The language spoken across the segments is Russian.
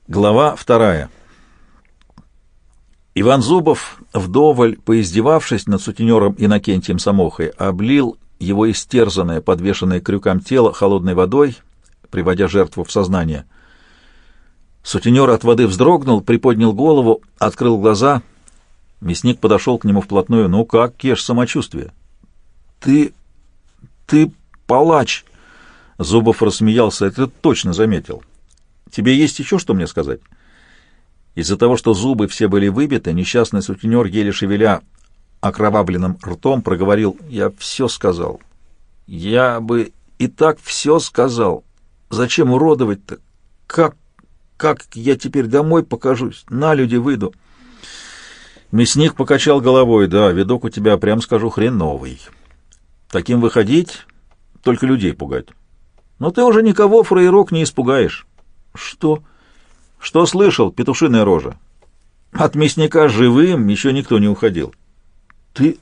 Глава 2. Иван Зубов, вдоволь поиздевавшись над сутенером Иннокентием Самохой, облил его истерзанное, подвешенное к крюкам тело холодной водой, приводя жертву в сознание. Сутенер от воды вздрогнул, приподнял голову, открыл глаза. Мясник подошел к нему вплотную. «Ну как, Кеш, самочувствие?» «Ты палач!» Зубов рассмеялся. «Это точно заметил. Тебе есть еще что мне сказать?» Из-за того, что зубы все были выбиты, несчастный сутенер, еле шевеля окровавленным ртом, проговорил: «Я все сказал. Я бы и так все сказал. Зачем уродовать-то? Как я теперь домой покажусь? На люди выйду». Мясник покачал головой. «Да, видок у тебя, прям скажу, хреновый. Таким выходить, только людей пугать. Но ты уже никого, фраерок, не испугаешь». «Что? Что слышал, петушиная рожа? От мясника живым еще никто не уходил». Ты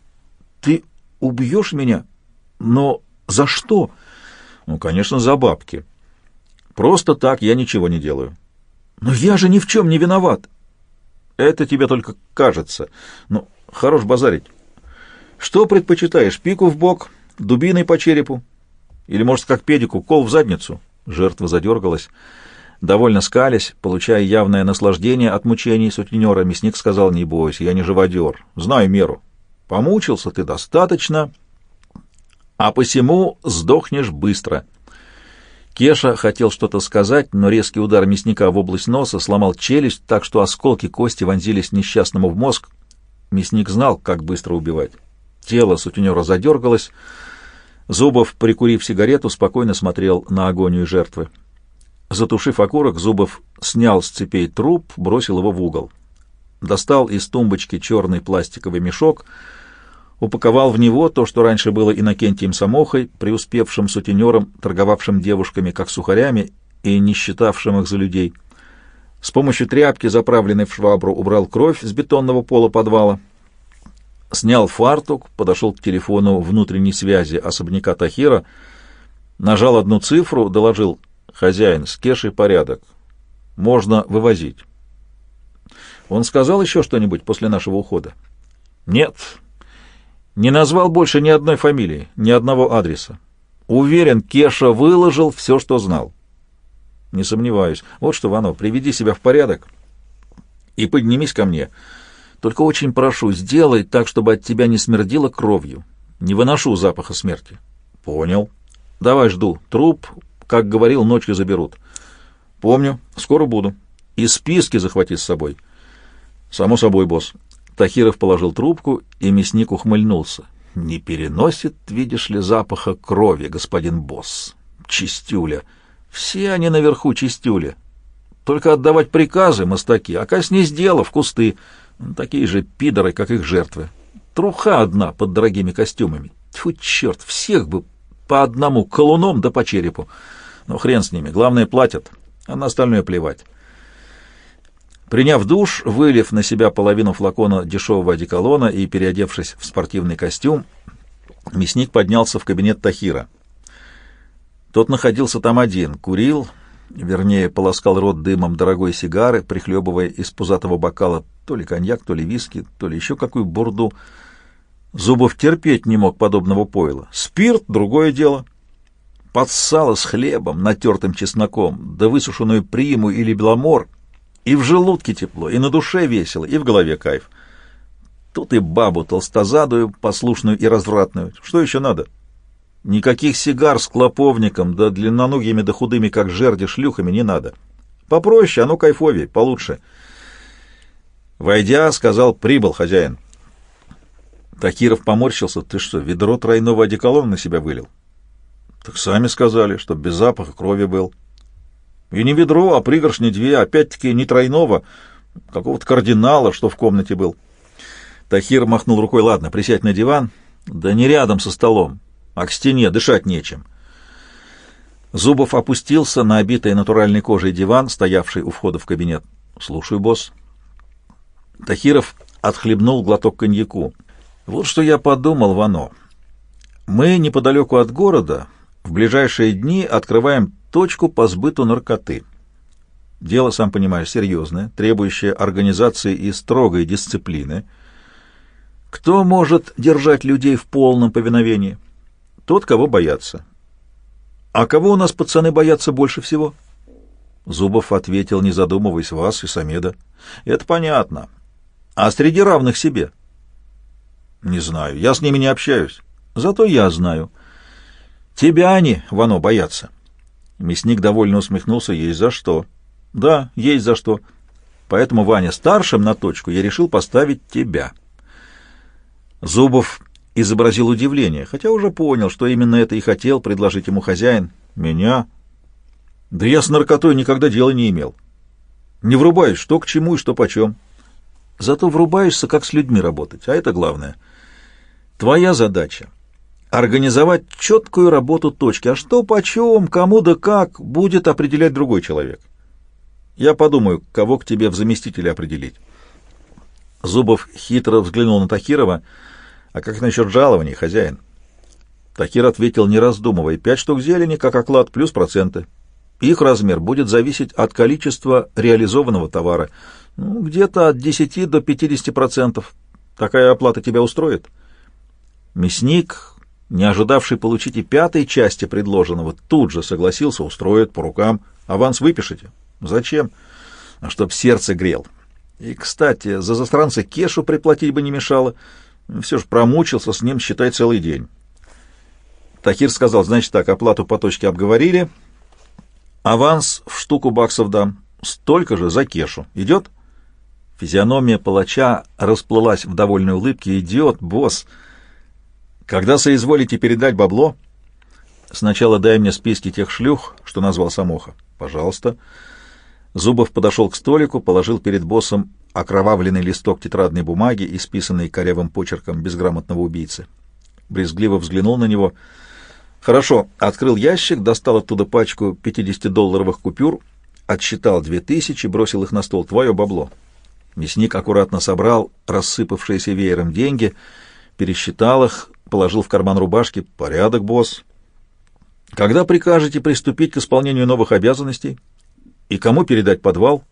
убьешь меня? Но за что?» «Ну, конечно, за бабки. Просто так я ничего не делаю». «Но я же ни в чем не виноват». «Это тебе только кажется. Ну, хорош базарить. Что предпочитаешь, пику в бок, дубиной по черепу? Или, может, как педику, кол в задницу?» Жертва задергалась. Довольно скалясь, получая явное наслаждение от мучений сутенера, мясник сказал: «Не бойся, я не живодер, знаю меру. Помучился ты достаточно, а посему сдохнешь быстро». Кеша хотел что-то сказать, но резкий удар мясника в область носа сломал челюсть так, что осколки кости вонзились несчастному в мозг. Мясник знал, как быстро убивать. Тело сутенера задергалось. Зубов, прикурив сигарету, спокойно смотрел на агонию жертвы. Затушив окурок, Зубов снял с цепей труп, бросил его в угол. Достал из тумбочки черный пластиковый мешок, упаковал в него то, что раньше было Иннокентием Самохой, преуспевшим сутенером, торговавшим девушками как сухарями и не считавшим их за людей. С помощью тряпки, заправленной в швабру, убрал кровь с бетонного пола подвала. Снял фартук, подошел к телефону внутренней связи особняка Тахира, нажал одну цифру, доложил: «Хозяин, с Кешей порядок. Можно вывозить». «Он сказал еще что-нибудь после нашего ухода?» «Нет. Не назвал больше ни одной фамилии, ни одного адреса. Уверен, Кеша выложил все, что знал». «Не сомневаюсь. Вот что, Вано, приведи себя в порядок и поднимись ко мне. Только очень прошу, сделай так, чтобы от тебя не смердило кровью. Не выношу запаха смерти». «Понял. Давай, жду. Труп, как говорил, ночью заберут». «Помню. Скоро буду. И списки захвати с собой». «Само собой, босс». Тахиров положил трубку, и мясник ухмыльнулся. «Не переносит, видишь ли, запаха крови, господин босс. Чистюля. Все они наверху чистюли. Только отдавать приказы мастаки, а коснись дела в кусты. Такие же пидоры, как их жертвы. Труха одна под дорогими костюмами. Тьфу, черт, всех бы по одному колуном да по черепу. Но хрен с ними, главное, платят, а на остальное плевать». Приняв душ, вылив на себя половину флакона дешевого одеколона и переодевшись в спортивный костюм, мясник поднялся в кабинет Тахира. Тот находился там один, курил, вернее, полоскал рот дымом дорогой сигары, прихлебывая из пузатого бокала то ли коньяк, то ли виски, то ли еще какую бурду. Зубов терпеть не мог подобного пойла. Спирт — другое дело. Под сало с хлебом, натертым чесноком, да высушенную приму или беломор — и в желудке тепло, и на душе весело, и в голове кайф. Тут и бабу толстозадую, послушную и развратную. Что еще надо? Никаких сигар с клоповником, да длинноногими да худыми, как жерди, шлюхами не надо. Попроще, оно кайфовее, получше. Войдя, сказал: «Прибыл, хозяин». Тахиров поморщился. «Ты что, ведро тройного одеколона на себя вылил?» «Так сами сказали, чтоб без запаха крови был». «И не ведро, а пригоршни две, опять-таки не тройного, какого-то кардинала, что в комнате был». Тахир махнул рукой: «Ладно, присядь на диван, да не рядом со столом, а к стене, дышать нечем». Зубов опустился на обитый натуральной кожей диван, стоявший у входа в кабинет. «Слушаю, босс». Тахиров отхлебнул глоток коньяку. «Вот что я подумал, Вано. Мы неподалеку от города в ближайшие дни открываем точку по сбыту наркоты. Дело, сам понимаешь, серьезное, требующее организации и строгой дисциплины. Кто может держать людей в полном повиновении? Тот, кого боятся. А кого у нас пацаны боятся больше всего? Зубов ответил, не задумываясь: вас и Самеда. Это понятно. А среди равных себе? Не знаю, я с ними не общаюсь. Зато я знаю. Тебя они, Вано, боятся. Мясник довольно усмехнулся. Есть за что. Да, есть за что. Поэтому, Ваня, старшим на точку я решил поставить тебя. Зубов изобразил удивление, хотя уже понял, что именно это и хотел предложить ему хозяин. Меня? Да я с наркотой никогда дела не имел. Не врубаюсь, что к чему и что почем. Зато врубаешься, как с людьми работать, а это главное. Твоя задача — организовать четкую работу точки, а что почем, кому да как, будет определять другой человек. Я подумаю, кого к тебе в заместителе определить. Зубов хитро взглянул на Тахирова. А как насчет жалований, хозяин? Тахир ответил, не раздумывая: 5 штук зелени, как оклад, плюс проценты. Их размер будет зависеть от количества реализованного товара. Где-то от 10 до 50%. Такая оплата тебя устроит? Мясник, не ожидавший получить и 5-й части предложенного, тут же согласился: устроит, по рукам. Аванс выпишите? Зачем? Чтоб сердце грел. И, кстати, за застранца Кешу приплатить бы не мешало. Все ж промучился с ним, считай, целый день. Тахир сказал: значит так, оплату по точке обговорили. Аванс в штуку баксов дам. Столько же за Кешу. Идет? Физиономия палача расплылась в довольной улыбке. Идет, босс. Когда соизволите передать бабло? Сначала дай мне списки тех шлюх, что назвал Самоха. Пожалуйста. Зубов подошел к столику, положил перед боссом окровавленный листок тетрадной бумаги, исписанный корявым почерком безграмотного убийцы. Брезгливо взглянул на него. Хорошо, открыл ящик, достал оттуда пачку 50-долларовых купюр, отсчитал 2000, бросил их на стол. Твое бабло. Мясник аккуратно собрал рассыпавшиеся веером деньги, пересчитал их, положил в карман рубашки. Порядок, босс. Когда прикажете приступить к исполнению новых обязанностей? И кому передать подвал?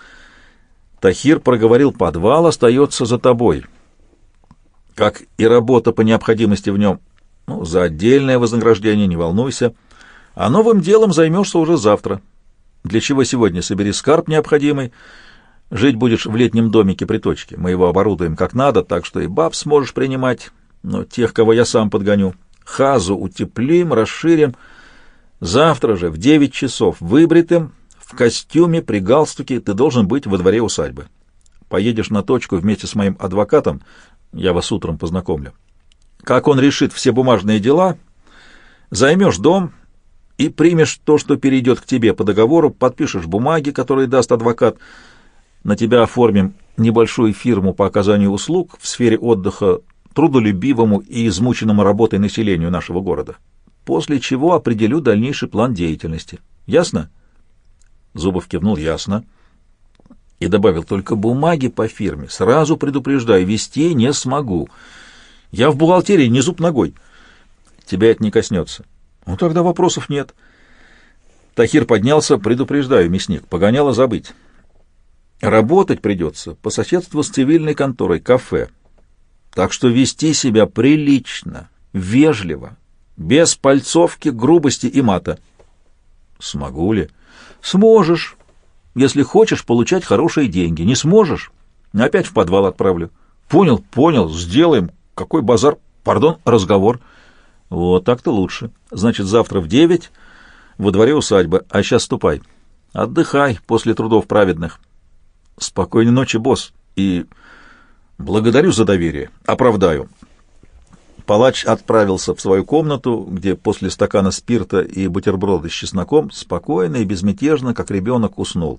Тахир проговорил: подвал остается за тобой. Как и работа по необходимости в нем. За отдельное вознаграждение не волнуйся. А новым делом займешься уже завтра. Для чего сегодня собери скарб необходимый. Жить будешь в летнем домике при точке. Мы его оборудуем как надо, так что и баб сможешь принимать. Но тех, кого я сам подгоню. Хазу утеплим, расширим. Завтра же в 9 часов выбритым, в костюме, при галстуке ты должен быть во дворе усадьбы. Поедешь на точку вместе с моим адвокатом, я вас утром познакомлю. Как он решит все бумажные дела, займешь дом и примешь то, что перейдет к тебе по договору, подпишешь бумаги, которые даст адвокат. На тебя оформим небольшую фирму по оказанию услуг в сфере отдыха трудолюбивому и измученному работой населению нашего города. После чего определю дальнейший план деятельности. Ясно? Зубов кивнул. Ясно. И добавил: только бумаги по фирме, сразу предупреждаю, вести не смогу. Я в бухгалтерии не зуб ногой. Тебя это не коснется. Тогда вопросов нет. Тахир поднялся. Предупреждаю, мясник, погоняло забыть. Работать придется по соседству с цивильной конторой, кафе. Так что вести себя прилично, вежливо, без пальцовки, грубости и мата. Смогу ли? Сможешь, если хочешь получать хорошие деньги. Не сможешь? Опять в подвал отправлю. Понял, понял, сделаем. Какой базар? Пардон, разговор. Вот так-то лучше. Значит, завтра в 9 во дворе усадьбы. А сейчас ступай. Отдыхай после трудов праведных. Спокойной ночи, босс. И благодарю за доверие. Оправдаю. Палач отправился в свою комнату, где после стакана спирта и бутерброда с чесноком спокойно и безмятежно, как ребенок, уснул.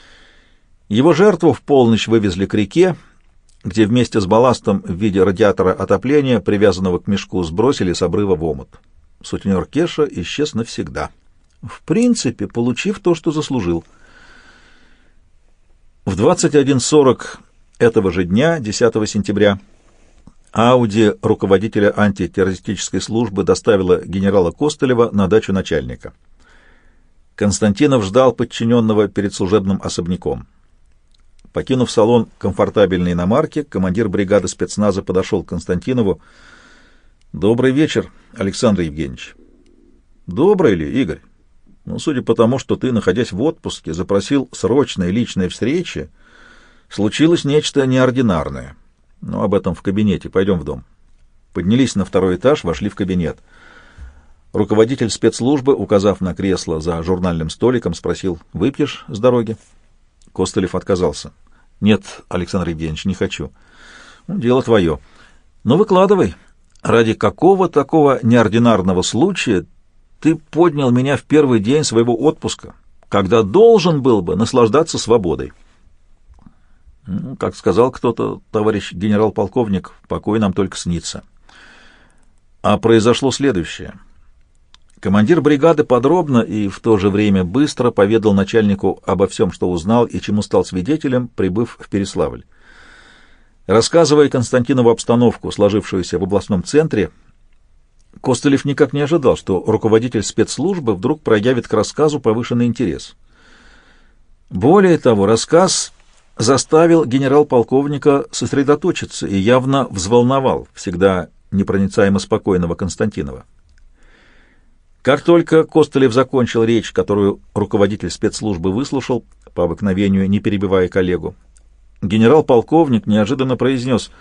Его жертву в полночь вывезли к реке, где вместе с балластом в виде радиатора отопления, привязанного к мешку, сбросили с обрыва в омут. Сутенер Кеша исчез навсегда, в принципе, получив то, что заслужил. В 21:40 этого же дня, 10 сентября, Ауди руководителя антитеррористической службы доставила генерала Костылева на дачу начальника. Константинов ждал подчиненного перед служебным особняком. Покинув салон комфортабельной иномарки, командир бригады спецназа подошел к Константинову. «Добрый вечер, Александр Евгеньевич». «Добрый ли, Игорь? Ну, судя по тому, что ты, находясь в отпуске, запросил срочной личной встречи, случилось нечто неординарное. Но об этом в кабинете. Пойдем в дом». Поднялись на второй этаж, вошли в кабинет. Руководитель спецслужбы, указав на кресло за журнальным столиком, спросил: «Выпьешь с дороги?» Костылев отказался. «Нет, Александр Евгеньевич, не хочу». «Ну, дело твое. Но выкладывай. Ради какого такого неординарного случая ты поднял меня в первый день своего отпуска, когда должен был бы наслаждаться свободой?» «Ну, как сказал кто-то, товарищ генерал-полковник, покой нам только снится». А произошло следующее. Командир бригады подробно и в то же время быстро поведал начальнику обо всем, что узнал и чему стал свидетелем, прибыв в Переславль. Рассказывая Константинову обстановку, сложившуюся в областном центре, Костылев никак не ожидал, что руководитель спецслужбы вдруг проявит к рассказу повышенный интерес. Более того, рассказ заставил генерал-полковника сосредоточиться и явно взволновал всегда непроницаемо спокойного Константинова. Как только Костылев закончил речь, которую руководитель спецслужбы выслушал, по обыкновению не перебивая коллегу, генерал-полковник неожиданно произнес: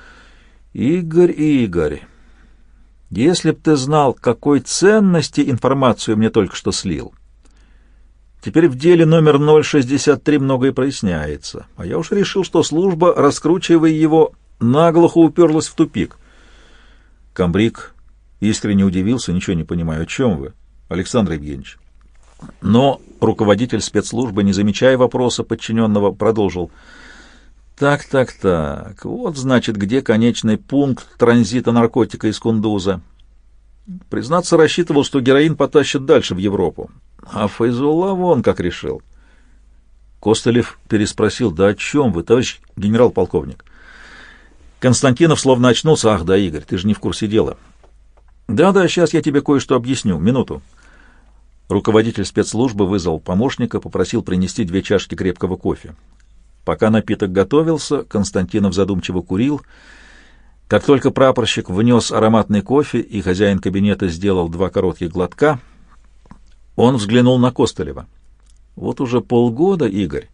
«Игорь, если б ты знал, какой ценности информацию мне только что слил. Теперь в деле номер 063 многое проясняется, а я уж решил, что служба, раскручивая его, наглухо уперлась в тупик». Камбрик искренне удивился: «Ничего не понимаю, о чем вы, Александр Евгеньевич?» Но руководитель спецслужбы, не замечая вопроса подчиненного, продолжил: Так, вот, значит, где конечный пункт транзита наркотика из Кундуза. Признаться, рассчитывал, что героин потащит дальше в Европу. А Файзулла вон как решил». Костылев переспросил: «Да о чем вы, товарищ генерал-полковник?» Константинов словно очнулся: «Ах да, Игорь, ты же не в курсе дела». «Да, сейчас я тебе кое-что объясню. Минуту». Руководитель спецслужбы вызвал помощника, попросил принести 2 чашки крепкого кофе. Пока напиток готовился, Константинов задумчиво курил. Как только прапорщик внес ароматный кофе и хозяин кабинета сделал 2 коротких глотка, он взглянул на Костылева. «Вот уже полгода, Игорь,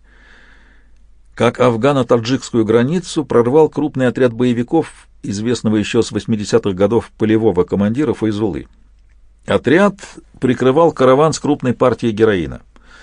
как афгано-таджикскую границу прорвал крупный отряд боевиков, известного еще с 80-х годов полевого командира Файзуллы. Отряд прикрывал караван с крупной партией героина.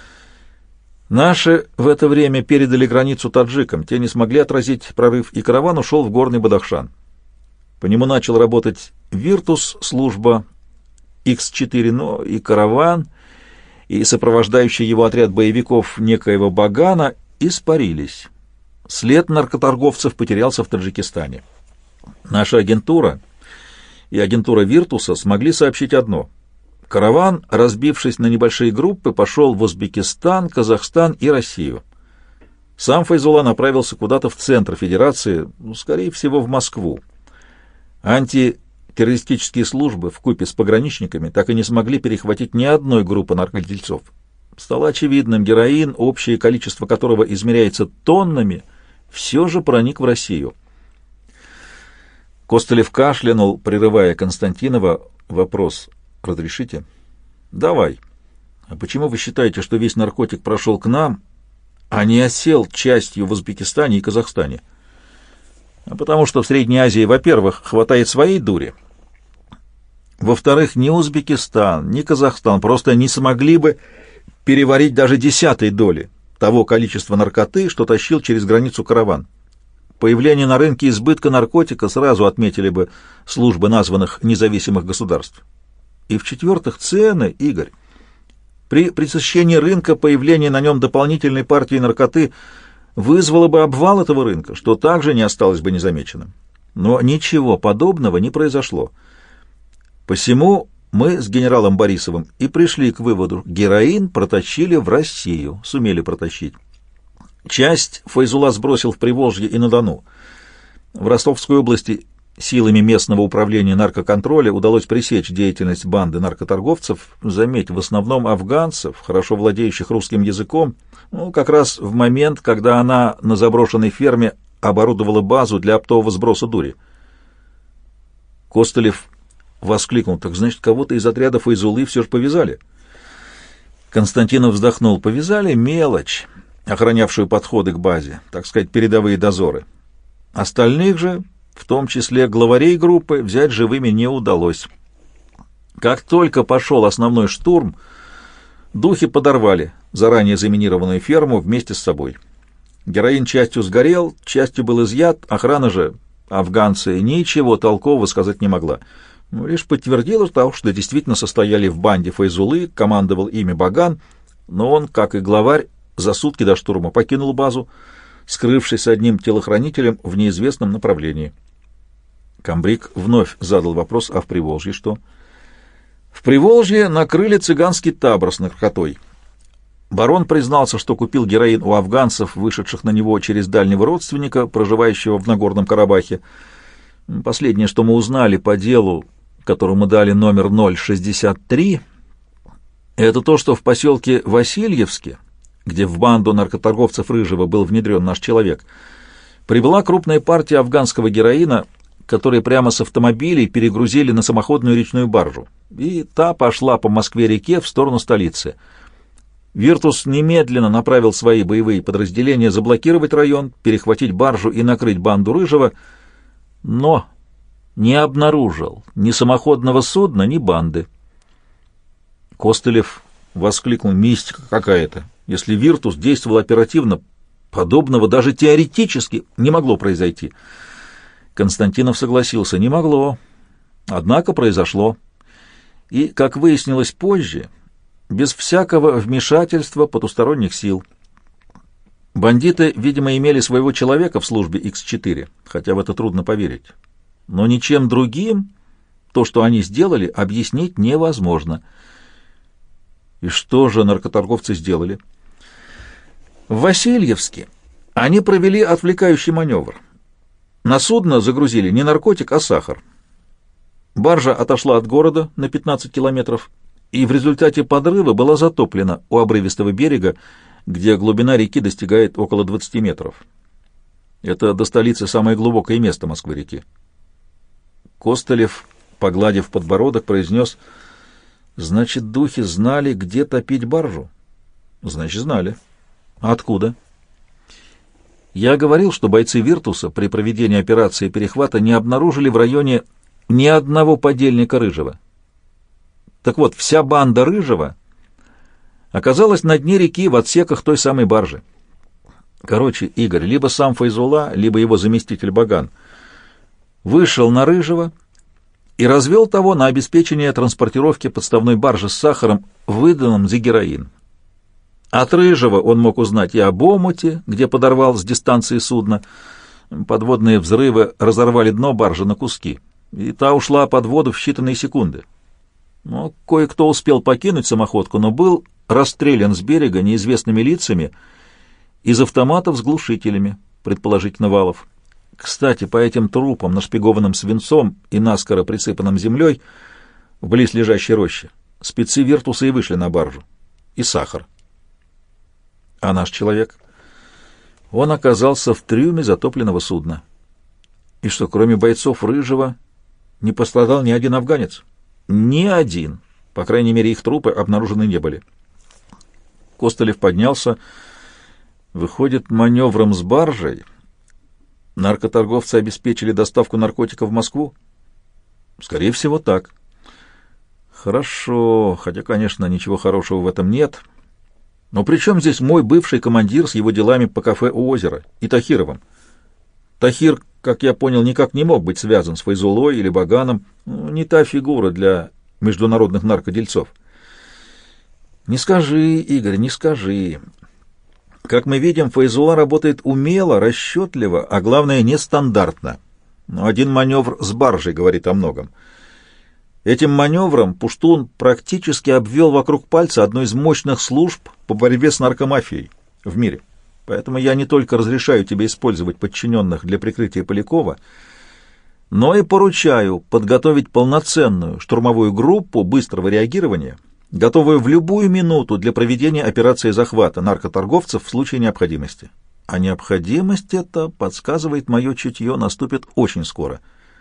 Наши в это время передали границу таджикам, те не смогли отразить прорыв, и караван ушел в горный Бадахшан. По нему начал работать Виртус, служба Х4, но и караван, и сопровождающий его отряд боевиков некоего Багана испарились. След наркоторговцев потерялся в Таджикистане. Наша агентура и агентура Виртуса смогли сообщить одно: караван, разбившись на небольшие группы, пошел в Узбекистан, Казахстан и Россию. Сам Файзулла направился куда-то в центр Федерации, скорее всего, в Москву. Антитеррористические службы вкупе с пограничниками так и не смогли перехватить ни одной группы наркодельцов. Стало очевидным, героин, общее количество которого измеряется тоннами, все же проник в Россию». Костылев кашлянул, прерывая Константинова. «Вопрос разрешите?» «Давай. А почему вы считаете, что весь наркотик прошел к нам, а не осел частью в Узбекистане и Казахстане?» «А потому что в Средней Азии, во-первых, хватает своей дури. Во-вторых, ни Узбекистан, ни Казахстан просто не смогли бы переварить даже 10-й доли того количества наркоты, что тащил через границу караван. Появление на рынке избытка наркотика сразу отметили бы службы названных независимых государств. И в-четвертых, цены, Игорь. При пресыщении рынка появление на нем дополнительной партии наркоты вызвало бы обвал этого рынка, что также не осталось бы незамеченным. Но ничего подобного не произошло. Посему мы с генералом Борисовым и пришли к выводу: героин протащили в Россию, сумели протащить. Часть Файзулла сбросил в Приволжье и на Дону. В Ростовской области Силами местного управления наркоконтроля удалось пресечь деятельность банды наркоторговцев, заметь, в основном афганцев, хорошо владеющих русским языком, как раз в момент, когда она на заброшенной ферме оборудовала базу для оптового сброса дури. Костылев воскликнул: «Так значит, кого-то из отряда Файзулы все же повязали?» Константинов вздохнул: «Повязали мелочь, охранявшую подходы к базе, так сказать, передовые дозоры. Остальных же, в том числе главарей группы, взять живыми не удалось. Как только пошел основной штурм, духи подорвали заранее заминированную ферму вместе с собой. Героин частью сгорел, частью был изъят, охрана же, афганцы, ничего толкового сказать не могла. Лишь подтвердила того, что действительно состояли в банде Файзулы, командовал ими Баган, но он, как и главарь, за сутки до штурма покинул базу, скрывшись с одним телохранителем в неизвестном направлении». Камбрик вновь задал вопрос: «А в Приволжье что?» «В Приволжье накрыли цыганский табор с наркотой. Барон признался, что купил героин у афганцев, вышедших на него через дальнего родственника, проживающего в Нагорном Карабахе. Последнее, что мы узнали по делу, которому дали номер 063, это то, что в поселке Васильевске, где в банду наркоторговцев Рыжего был внедрен наш человек, прибыла крупная партия афганского героина, которые прямо с автомобилей перегрузили на самоходную речную баржу, и та пошла по Москве-реке в сторону столицы. Виртус немедленно направил свои боевые подразделения заблокировать район, перехватить баржу и накрыть банду Рыжего, но не обнаружил ни самоходного судна, ни банды». Костылев воскликнул: «Мистика какая-то! Если Виртус действовал оперативно, подобного даже теоретически не могло произойти». Константинов согласился: не могло, однако произошло. И, как выяснилось позже, без всякого вмешательства потусторонних сил. Бандиты, видимо, имели своего человека в службе Х4, хотя в это трудно поверить. Но ничем другим то, что они сделали, объяснить невозможно. И что же наркоторговцы сделали? В Васильевске они провели отвлекающий маневр. На судно загрузили не наркотик, а сахар. Баржа отошла от города на 15 километров, и в результате подрыва была затоплена у обрывистого берега, где глубина реки достигает около 20 метров. Это до столицы самое глубокое место Москвы-реки. Костылев, погладив подбородок, произнес: «Значит, духи знали, где топить баржу?» «Значит, знали». «Откуда?» «Я говорил, что бойцы Виртуса при проведении операции перехвата не обнаружили в районе ни одного подельника Рыжего. Так вот, вся банда Рыжего оказалась на дне реки в отсеках той самой баржи. Короче, Игорь, либо сам Файзула, либо его заместитель Баган вышел на Рыжего и развел того на обеспечение транспортировки подставной баржи с сахаром, выданным за героин. От Рыжего он мог узнать и об омуте, где подорвал с дистанции судно. Подводные взрывы разорвали дно баржи на куски, и та ушла под воду в считанные секунды. Но кое-кто успел покинуть самоходку, но был расстрелян с берега неизвестными лицами из автоматов с глушителями, предположительно валов. Кстати, по этим трупам, нашпигованным свинцом и наскоро присыпанным землей в близлежащей роще, спецы Виртуса и вышли на баржу. И сахар. А наш человек? Он оказался в трюме затопленного судна. И что, кроме бойцов Рыжего, не пострадал ни один афганец? Ни один. По крайней мере, их трупы обнаружены не были. Костылев поднялся. Выходит, маневром с баржей наркоторговцы обеспечили доставку наркотиков в Москву? Скорее всего, так. Хорошо, хотя, конечно, ничего хорошего в этом нет. Но при чем здесь мой бывший командир с его делами по кафе у озера и Тахировым? Тахир, как я понял, никак не мог быть связан с Файзулой или Баганом. Не та фигура для международных наркодельцов. Не скажи, Игорь, не скажи. Как мы видим, Файзула работает умело, расчетливо, а главное, нестандартно. Но один маневр с баржей говорит о многом. Этим маневром Пуштун практически обвел вокруг пальца одну из мощных служб по борьбе с наркомафией в мире. Поэтому я не только разрешаю тебе использовать подчиненных для прикрытия Полякова, но и поручаю подготовить полноценную штурмовую группу быстрого реагирования, готовую в любую минуту для проведения операции захвата наркоторговцев в случае необходимости. А необходимость эта, подсказывает мое чутье, наступит очень скоро.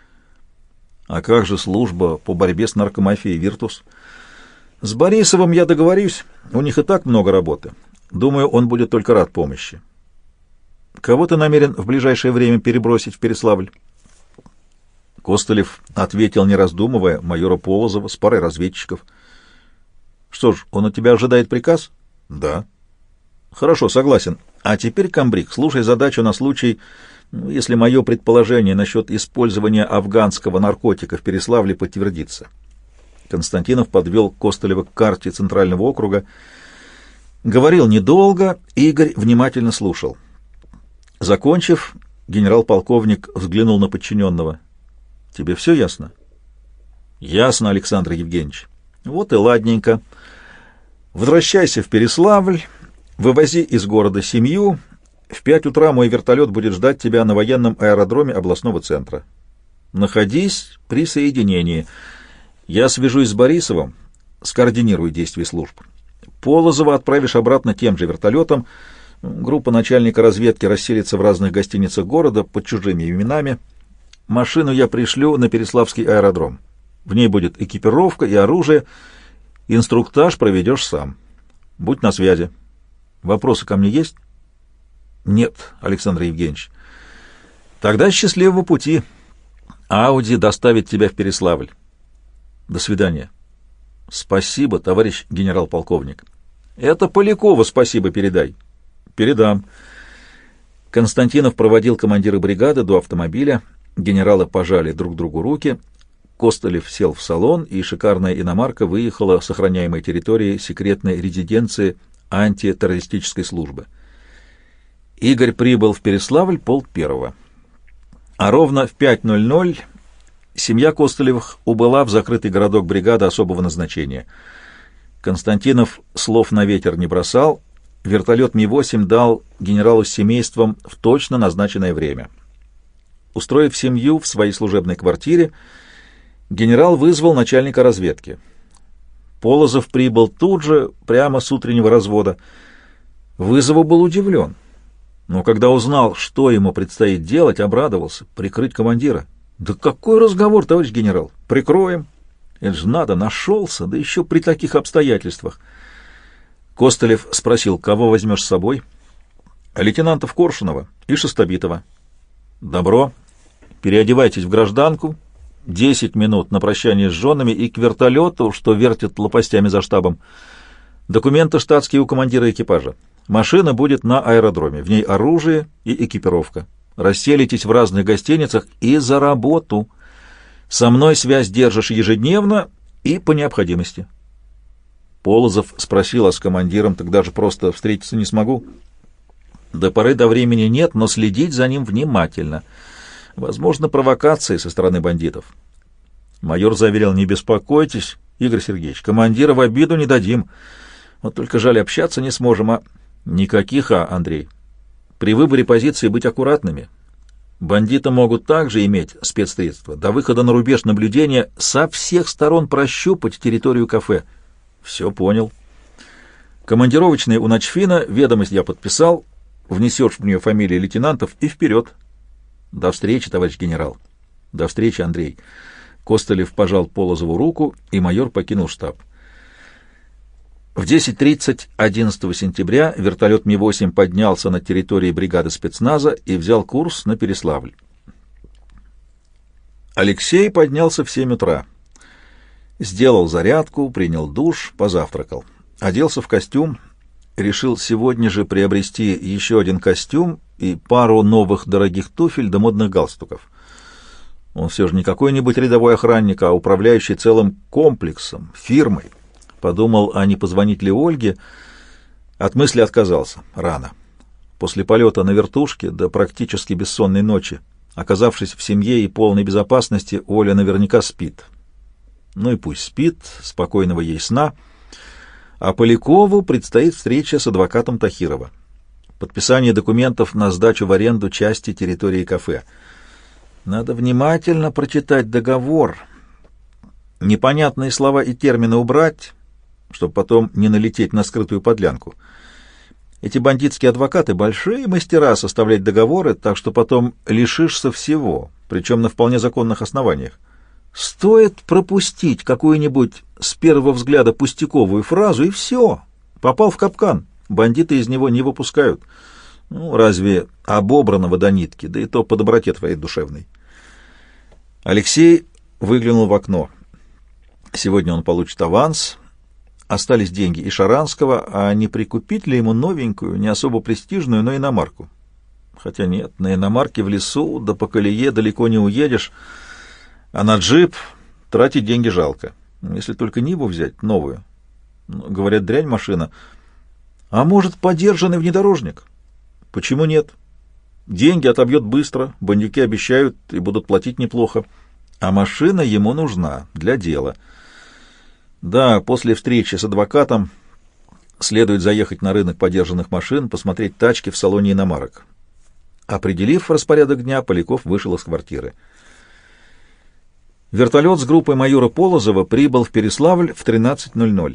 А как же служба по борьбе с наркомафией «Виртус»? С Борисовым я договорюсь, у них и так много работы. Думаю, он будет только рад помощи. Кого ты намерен в ближайшее время перебросить в Переславль? Костылев ответил, не раздумывая, майора Полозова с парой разведчиков. Что ж, он от тебя ожидает приказ? Да. Хорошо, согласен. А теперь, комбриг, слушай задачу на случай, если мое предположение насчет использования афганского наркотика в Переславле подтвердится. Константинов подвел Костылева к карте Центрального округа. Говорил недолго, Игорь внимательно слушал. Закончив, генерал-полковник взглянул на подчиненного. «Тебе все ясно?» «Ясно, Александр Евгеньевич». «Вот и ладненько. Возвращайся в Переславль, вывози из города семью. В 5 утра мой вертолет будет ждать тебя на военном аэродроме областного центра. Находись при соединении. Я свяжусь с Борисовым, скоординирую действия служб. Полозова отправишь обратно тем же вертолетом. Группа начальника разведки расселится в разных гостиницах города под чужими именами. Машину я пришлю на Переславский аэродром. В ней будет экипировка и оружие. Инструктаж проведешь сам. Будь на связи. Вопросы ко мне есть? Нет, Александр Евгеньевич. Тогда счастливого пути. Ауди доставит тебя в Переславль. До свидания. Спасибо, товарищ генерал-полковник. Это Полякову спасибо передай. Передам. Константинов проводил командира бригады до автомобиля. Генералы пожали друг другу руки. Костылев сел в салон, и шикарная иномарка выехала с охраняемой территории секретной резиденции антитеррористической службы. Игорь прибыл в Переславль 12:30. А ровно в 5:00 семья Костылевых убыла в закрытый городок бригады особого назначения. Константинов слов на ветер не бросал. Вертолет Ми-8 дал генералу с семейством в точно назначенное время. Устроив семью в своей служебной квартире, генерал вызвал начальника разведки. Полозов прибыл тут же, прямо с утреннего развода. Вызову был удивлен, но когда узнал, что ему предстоит делать, обрадовался. Прикрыть командира. Да какой разговор, товарищ генерал? Прикроем. Это же надо, нашелся, да еще при таких обстоятельствах. Костылев спросил, кого возьмешь с собой? Лейтенантов Коршунова и Шестобитова. Добро. Переодевайтесь в гражданку. 10 минут на прощание с женами и к вертолету, что вертит лопастями за штабом. Документы штатские у командира экипажа. Машина будет на аэродроме. В ней оружие и экипировка. Расселитесь в разных гостиницах и за работу. Со мной связь держишь ежедневно и по необходимости. Полозов спросил, а с командиром тогда же просто встретиться не смогу. До поры до времени нет, но следить за ним внимательно. Возможно, провокации со стороны бандитов. Майор заверил, не беспокойтесь, Игорь Сергеевич, командира в обиду не дадим. Вот только жаль, общаться не сможем, а... Никаких, Андрей. При выборе позиции быть аккуратными. Бандиты могут также иметь спецсредства. До выхода на рубеж наблюдения со всех сторон прощупать территорию кафе. Все понял. Командировочные у начфина, ведомость я подписал. Внесешь в нее фамилии лейтенантов и вперед. До встречи, товарищ генерал. До встречи, Андрей. Костылев пожал Полозову руку, и майор покинул штаб. В 10:30 11 сентября вертолет Ми-8 поднялся над территорией бригады спецназа и взял курс на Переславль. Алексей поднялся в 7 утра. Сделал зарядку, принял душ, позавтракал. Оделся в костюм, решил сегодня же приобрести еще один костюм и пару новых дорогих туфель да модных галстуков. Он все же не какой-нибудь рядовой охранник, а управляющий целым комплексом, фирмой. Подумал, а не позвонить ли Ольге. От мысли отказался. Рано. После полета на вертушке до практически бессонной ночи, оказавшись в семье и полной безопасности, Оля наверняка спит. Ну и пусть спит, спокойного ей сна. А Полякову предстоит встреча с адвокатом Тахирова. Подписание документов на сдачу в аренду части территории кафе. Надо внимательно прочитать договор. Непонятные слова и термины убрать, чтобы потом не налететь на скрытую подлянку. Эти бандитские адвокаты — большие мастера составлять договоры, так что потом лишишься всего, причем на вполне законных основаниях. Стоит пропустить какую-нибудь с первого взгляда пустяковую фразу, и все, попал в капкан. Бандиты из него не выпускают. Ну, разве обобранного до нитки, да и то по доброте твоей душевной. Алексей выглянул в окно. Сегодня он получит аванс. Остались деньги и Шаранского, а не прикупить ли ему новенькую, не особо престижную, но иномарку? Хотя нет, на иномарке в лесу, да по колее далеко не уедешь, а на джип тратить деньги жалко. Если только Ниву взять, новую. Говорят, дрянь машина. А может, подержанный внедорожник? Почему нет? Деньги отобьет быстро, бандюки обещают и будут платить неплохо. А машина ему нужна для дела. Да, после встречи с адвокатом следует заехать на рынок подержанных машин, посмотреть тачки в салоне иномарок. Определив распорядок дня, Поляков вышел из квартиры. Вертолет с группой майора Полозова прибыл в Переславль в 13:00.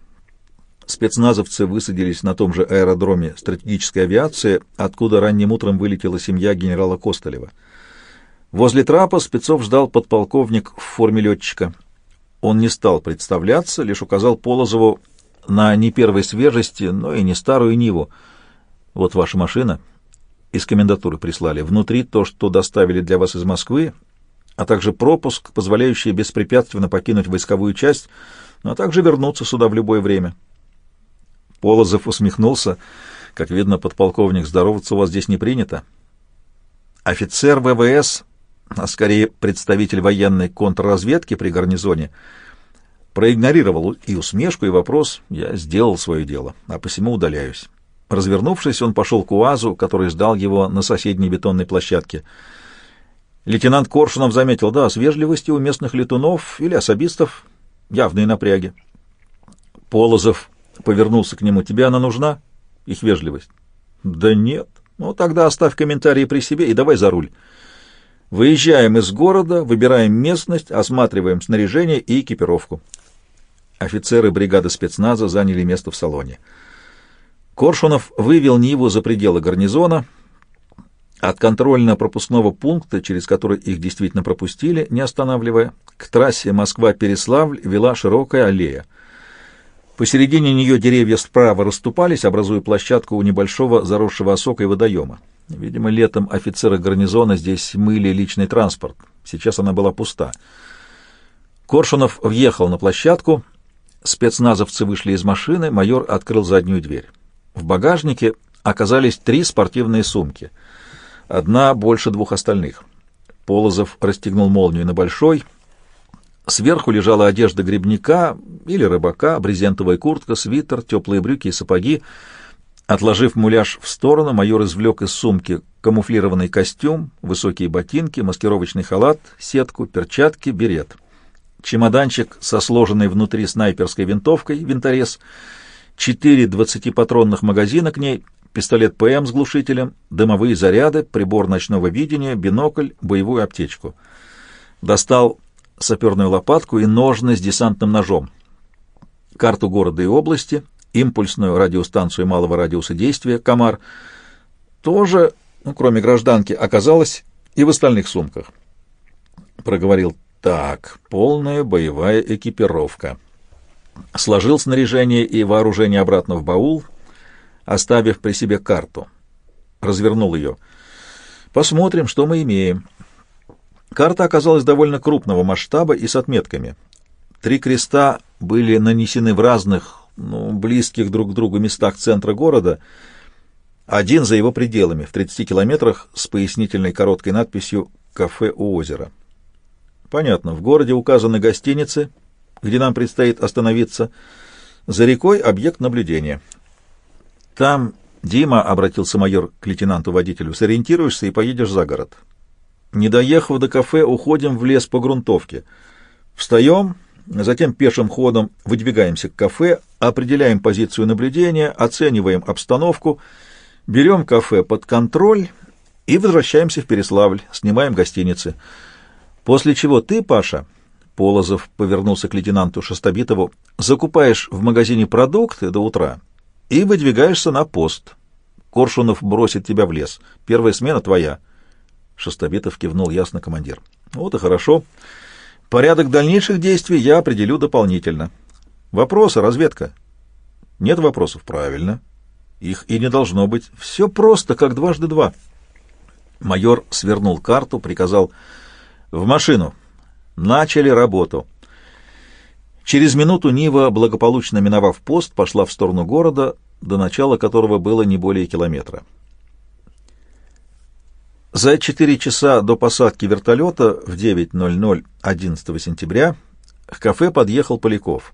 Спецназовцы высадились на том же аэродроме стратегической авиации, откуда ранним утром вылетела семья генерала Костолева. Возле трапа спецов ждал подполковник в форме летчика. Он не стал представляться, лишь указал Полозову на не первой свежести, но и не старую Ниву. «Вот ваша машина. Из комендатуры прислали. Внутри то, что доставили для вас из Москвы, а также пропуск, позволяющий беспрепятственно покинуть войсковую часть, а также вернуться сюда в любое время». Полозов усмехнулся. «Как видно, подполковник, здороваться у вас здесь не принято». Офицер ВВС, а скорее представитель военной контрразведки при гарнизоне, проигнорировал и усмешку, и вопрос. «Я сделал свое дело, а посему удаляюсь». Развернувшись, он пошел к УАЗу, который ждал его на соседней бетонной площадке. Лейтенант Коршунов заметил: да, с вежливостью у местных летунов или особистов явные напряги. Полозов повернулся к нему. «Тебе она нужна, их вежливость?» «Да нет». «Ну, тогда оставь комментарии при себе и давай за руль. Выезжаем из города, выбираем местность, осматриваем снаряжение и экипировку». Офицеры бригады спецназа заняли место в салоне. Коршунов вывел Ниву за пределы гарнизона. От контрольно-пропускного пункта, через который их действительно пропустили, не останавливая, к трассе Москва-Переславль вела широкая аллея. Посередине нее деревья справа расступались, образуя площадку у небольшого заросшего осокой водоема. Видимо, летом офицеры гарнизона здесь мыли личный транспорт. Сейчас она была пуста. Коршунов въехал на площадку. Спецназовцы вышли из машины, майор открыл заднюю дверь. В багажнике оказались 3 спортивные сумки. Одна больше 2 остальных. Полозов расстегнул молнию на большой. Сверху лежала одежда грибника или рыбака, брезентовая куртка, свитер, теплые брюки и сапоги. Отложив муляж в сторону, майор извлек из сумки камуфлированный костюм, высокие ботинки, маскировочный халат, сетку, перчатки, берет. Чемоданчик со сложенной внутри снайперской винтовкой, винторез, 4 20-патронных магазина к ней, пистолет ПМ с глушителем, дымовые заряды, прибор ночного видения, бинокль, боевую аптечку. Достал саперную лопатку и ножны с десантным ножом, карту города и области, импульсную радиостанцию малого радиуса действия «Комар». Тоже, кроме гражданки, оказалось и в остальных сумках. Проговорил: «Так, полная боевая экипировка». Сложил снаряжение и вооружение обратно в баул, оставив при себе карту. Развернул ее. «Посмотрим, что мы имеем». Карта оказалась довольно крупного масштаба и с отметками. 3 креста были нанесены в разных, близких друг к другу местах центра города, один за его пределами, в 30 километрах, с пояснительной короткой надписью «Кафе у озера». Понятно, в городе указаны гостиницы, где нам предстоит остановиться. За рекой объект наблюдения. Там, Дима, — обратился майор к лейтенанту-водителю, — сориентируешься и поедешь за город. Не доехав до кафе, уходим в лес по грунтовке. Встаем, затем пешим ходом выдвигаемся к кафе, определяем позицию наблюдения, оцениваем обстановку, берем кафе под контроль и возвращаемся в Переславль, снимаем гостиницы. После чего ты, Паша, Полозов повернулся к лейтенанту Шестобитову, закупаешь в магазине продукты до утра и выдвигаешься на пост. Коршунов бросит тебя в лес. Первая смена твоя. Шестобитов кивнул ясно, командир. Вот и хорошо. Порядок дальнейших действий я определю дополнительно. Вопросы, разведка? Нет вопросов? Правильно. Их и не должно быть. Все просто, как дважды два. Майор свернул карту, приказал: в машину. Начали работу. Через минуту Нива, благополучно миновав пост, пошла в сторону города, до начала которого было не более километра. За 4 часа до посадки вертолета в 9:00 11 сентября к кафе подъехал Поляков.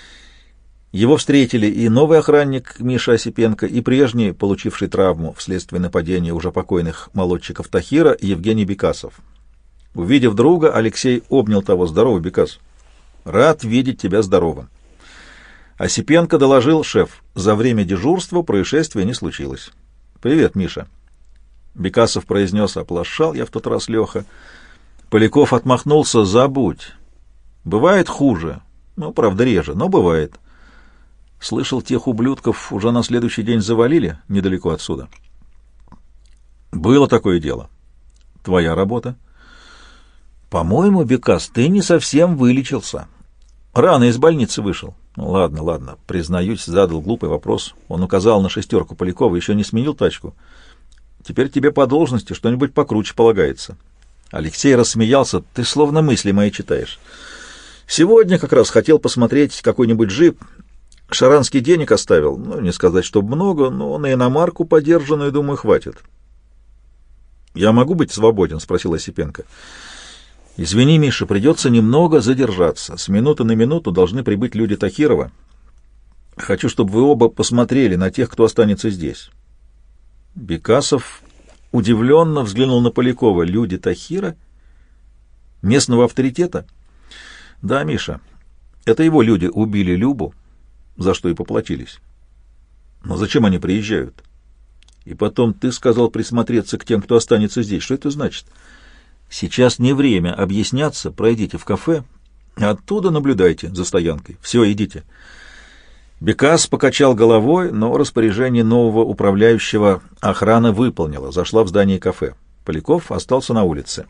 Его встретили и новый охранник Миша Осипенко, и прежний, получивший травму вследствие нападения уже покойных молодчиков Тахира, Евгений Бекасов. Увидев друга, Алексей обнял того. «Здорово, Бекас. Рад видеть тебя здоровым». Осипенко доложил: шеф, за время дежурства происшествия не случилось. «Привет, Миша». Бекасов произнес: «Оплошал я в тот раз, Леха». Поляков отмахнулся: «Забудь. Бывает хуже. Ну, правда, реже, но бывает. Слышал, тех ублюдков уже на следующий день завалили недалеко отсюда». «Было такое дело. Твоя работа?» «По-моему, Бекас, ты не совсем вылечился. Рано из больницы вышел». «Ну, ладно, признаюсь, задал глупый вопрос». Он указал на шестерку Полякова: «Еще не сменил тачку. Теперь тебе по должности что-нибудь покруче полагается». Алексей рассмеялся: «Ты словно мысли мои читаешь. Сегодня как раз хотел посмотреть какой-нибудь джип. Шаранский денег оставил, ну, не сказать, чтобы много, но на иномарку подержанную, думаю, хватит». «Я могу быть свободен?» — спросил Осипенко. «Извини, Миша, придется немного задержаться. С минуты на минуту должны прибыть люди Тахирова. Хочу, чтобы вы оба посмотрели на тех, кто останется здесь». Бекасов удивленно взглянул на Полякова. «Люди Тахира? Местного авторитета?» «Да, Миша, это его люди убили Любу, за что и поплатились. Но зачем они приезжают? И потом ты сказал присмотреться к тем, кто останется здесь. Что это значит?» «Сейчас не время объясняться, пройдите в кафе, оттуда наблюдайте за стоянкой. Все, идите». Бекас покачал головой, но распоряжение нового управляющего охраны выполнила, зашла в здание кафе. Поляков остался на улице.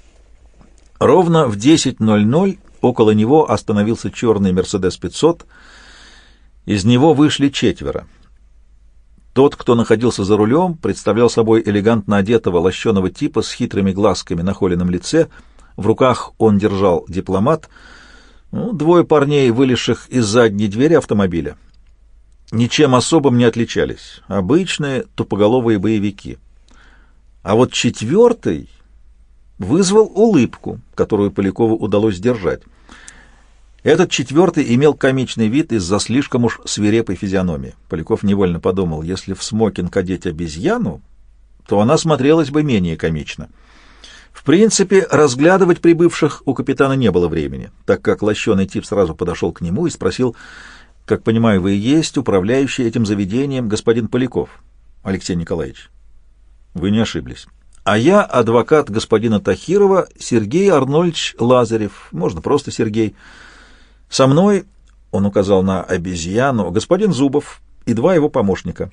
Ровно в 10:00 около него остановился черный «Мерседес-500». Из него вышли 4. Тот, кто находился за рулем, представлял собой элегантно одетого лощеного типа с хитрыми глазками на холеном лице. В руках он держал дипломат. 2 парней, вылезших из задней двери автомобиля, ничем особым не отличались. Обычные тупоголовые боевики. А вот 4 вызвал улыбку, которую Полякову удалось сдержать. Этот 4 имел комичный вид из-за слишком уж свирепой физиономии. Поляков невольно подумал: если в смокинг одеть обезьяну, то она смотрелась бы менее комично. В принципе, разглядывать прибывших у капитана не было времени, так как лощеный тип сразу подошел к нему и спросил: «Как понимаю, вы и есть управляющий этим заведением господин Поляков, Алексей Николаевич?» «Вы не ошиблись. А я адвокат господина Тахирова Сергей Арнольдович Лазарев, можно просто Сергей. Со мной, — он указал на обезьяну, — господин Зубов и 2 его помощника.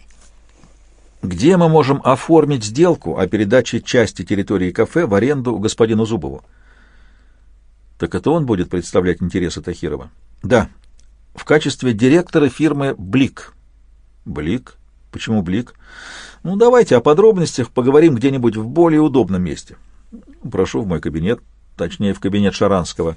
Где мы можем оформить сделку о передаче части территории кафе в аренду господину Зубову?» «Так это он будет представлять интересы Тахирова?» «Да, в качестве директора фирмы «Блик». «Блик? Почему Блик?» Давайте о подробностях поговорим где-нибудь в более удобном месте. Прошу в мой кабинет, точнее, в кабинет Шаранского.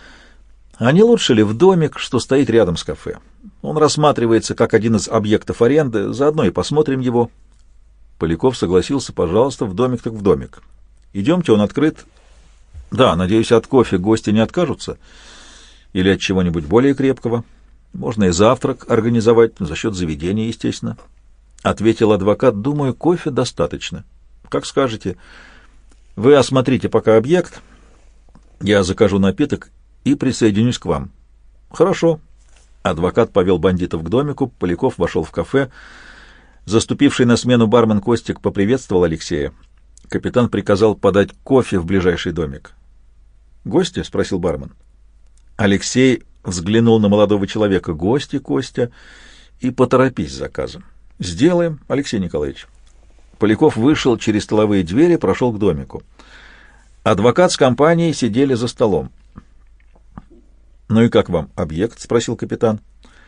А не лучше ли в домик, что стоит рядом с кафе? Он рассматривается как один из объектов аренды, заодно и посмотрим его». Поляков согласился: «Пожалуйста, в домик так в домик. Идемте, он открыт». «Да, надеюсь, от кофе гости не откажутся? Или от чего-нибудь более крепкого? Можно и завтрак организовать, за счет заведения, естественно», — ответил адвокат. «Думаю, кофе достаточно. Как скажете. Вы осмотрите пока объект, я закажу напиток и присоединюсь к вам». «Хорошо». Адвокат повел бандитов к домику, Поляков вошел в кафе. Заступивший на смену бармен Костик поприветствовал Алексея. Капитан приказал подать кофе в ближайший домик. «Гости?» — спросил бармен. Алексей взглянул на молодого человека. «Гости, Костя, и поторопись с заказом». «Сделаем, Алексей Николаевич». Поляков вышел через столовые двери, прошел к домику. Адвокат с компанией сидели за столом. «Ну и как вам объект?» — спросил капитан.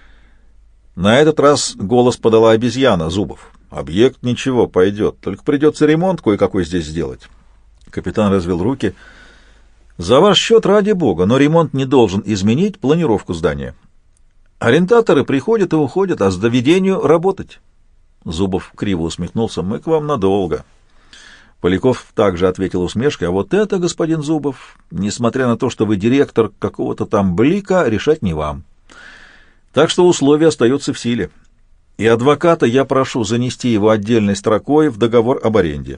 На этот раз голос подала обезьяна, Зубов. «Объект ничего, пойдет, только придется ремонт кое-какой здесь сделать». Капитан развел руки. «За ваш счет, ради бога, но ремонт не должен изменить планировку здания. Арендаторы приходят и уходят, а с доведению работать». Зубов криво усмехнулся. «Мы к вам надолго». Поляков также ответил усмешкой. «А вот это, господин Зубов, несмотря на то, что вы директор какого-то там Блика, решать не вам. Так что условие остается в силе. И адвоката я прошу занести его отдельной строкой в договор об аренде».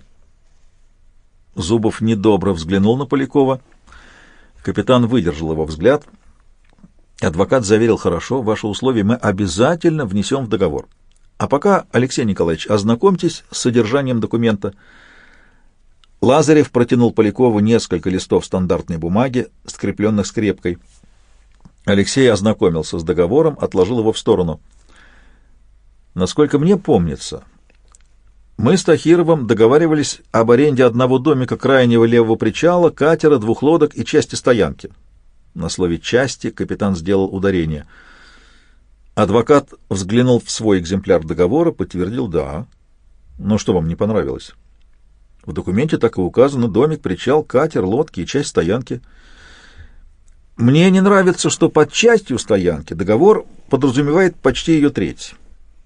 Зубов недобро взглянул на Полякова. Капитан выдержал его взгляд. Адвокат заверил: «Хорошо, ваши условия мы обязательно внесем в договор. А пока, Алексей Николаевич, ознакомьтесь с содержанием документа». Лазарев протянул Полякову несколько листов стандартной бумаги, скрепленных скрепкой. Алексей ознакомился с договором, отложил его в сторону. «Насколько мне помнится, мы с Тахировым договаривались об аренде одного домика крайнего левого причала, катера, 2 лодок и части стоянки». На слове «части» капитан сделал ударение. Адвокат взглянул в свой экземпляр договора, подтвердил: «Да». «Но что вам не понравилось?» «В документе так и указано: домик, причал, катер, лодки и часть стоянки». «Мне не нравится, что под частью стоянки договор подразумевает почти ее треть.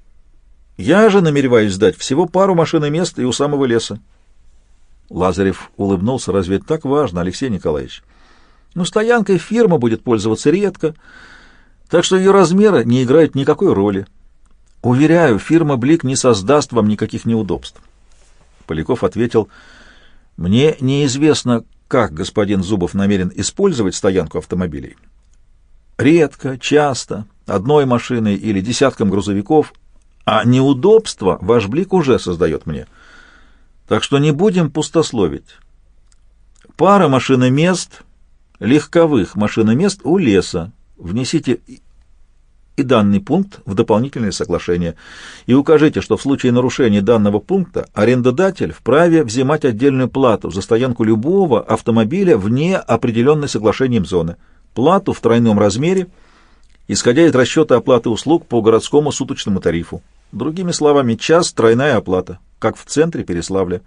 Я же намереваюсь сдать всего пару машин и мест и у самого леса». Лазарев улыбнулся. «Разве это так важно, Алексей Николаевич? Ну, стоянкой фирма будет пользоваться редко, так что ее размеры не играют никакой роли. Уверяю, фирма «Блик» не создаст вам никаких неудобств». Поляков ответил: «Мне неизвестно, как господин Зубов намерен использовать стоянку автомобилей. Редко, часто, одной машиной или десятком грузовиков, а неудобства ваш Блик уже создает мне. Так что не будем пустословить. Пара машиномест, легковых машиномест у леса. Внесите и данный пункт в дополнительное соглашение и укажите, что в случае нарушения данного пункта арендодатель вправе взимать отдельную плату за стоянку любого автомобиля вне определенной соглашением зоны, плату в тройном размере, исходя из расчета оплаты услуг по городскому суточному тарифу. Другими словами, час — тройная оплата, как в центре Переславля».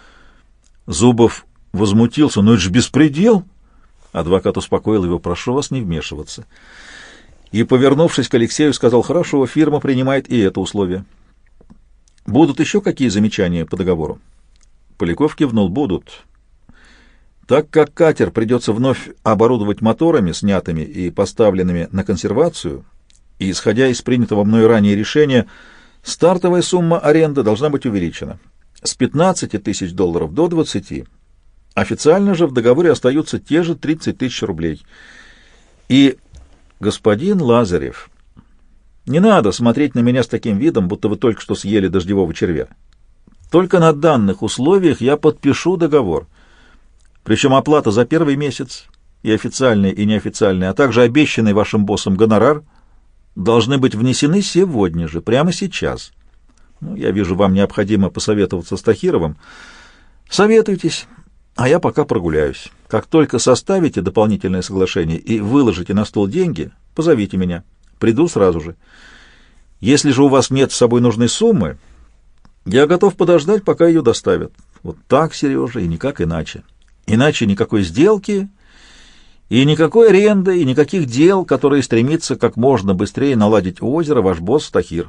Зубов возмутился: «Ну это же беспредел!» Адвокат успокоил его: «Прошу вас не вмешиваться». И, повернувшись к Алексею, сказал: «Хорошо, фирма принимает и это условие. Будут еще какие замечания по договору?» Поляков кивнул: «Будут. Так как катер придется вновь оборудовать моторами, снятыми и поставленными на консервацию, и, исходя из принятого мной ранее решения, стартовая сумма аренды должна быть увеличена с $15 тысяч до 20. Официально же в договоре остаются те же 30 тысяч рублей. И, господин Лазарев, не надо смотреть на меня с таким видом, будто вы только что съели дождевого червя. Только на данных условиях я подпишу договор. Причем оплата за первый месяц, и официальная, и неофициальная, а также обещанный вашим боссом гонорар должны быть внесены сегодня же, прямо сейчас. Ну, я вижу, вам необходимо посоветоваться с Тахировым. Советуйтесь, а я пока прогуляюсь. Как только составите дополнительное соглашение и выложите на стол деньги, позовите меня. Приду сразу же. Если же у вас нет с собой нужной суммы, я готов подождать, пока ее доставят. Вот так, Сережа, и никак иначе. Иначе никакой сделки, и никакой аренды, и никаких дел, которые стремится как можно быстрее наладить у озера ваш босс Тахир».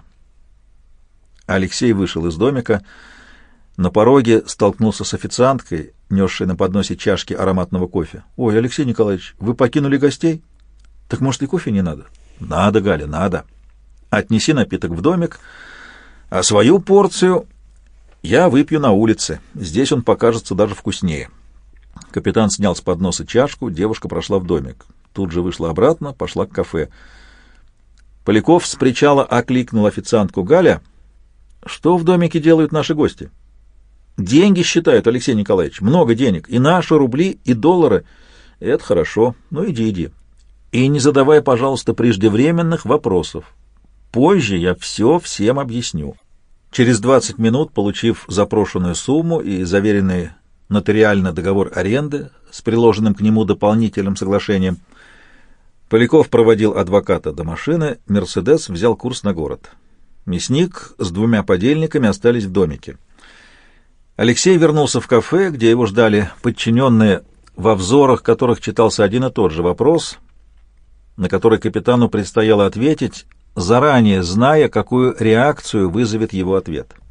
Алексей вышел из домика. На пороге столкнулся с официанткой, несшей на подносе чашки ароматного кофе. «Ой, Алексей Николаевич, вы покинули гостей? Так, может, и кофе не надо?» «Надо, Галя, надо. Отнеси напиток в домик, а свою порцию я выпью на улице. Здесь он покажется даже вкуснее». Капитан снял с подноса чашку, девушка прошла в домик. Тут же вышла обратно, пошла к кафе. Поляков с причала окликнул официантку: «Галя, что в домике делают наши гости?» Деньги считают, Алексей Николаевич, много денег. И наши рубли, и доллары. Это хорошо. Ну, иди. И не задавай, пожалуйста, преждевременных вопросов. Позже я все всем объясню. Через 20 минут, получив запрошенную сумму и заверенный нотариально договор аренды с приложенным к нему дополнительным соглашением, Поляков проводил адвоката до машины, «Мерседес» взял курс на город. Мясник с 2 подельниками остались в домике. Алексей вернулся в кафе, где его ждали подчиненные, во взорах которых читался один и тот же вопрос, на который капитану предстояло ответить, заранее зная, какую реакцию вызовет его ответ.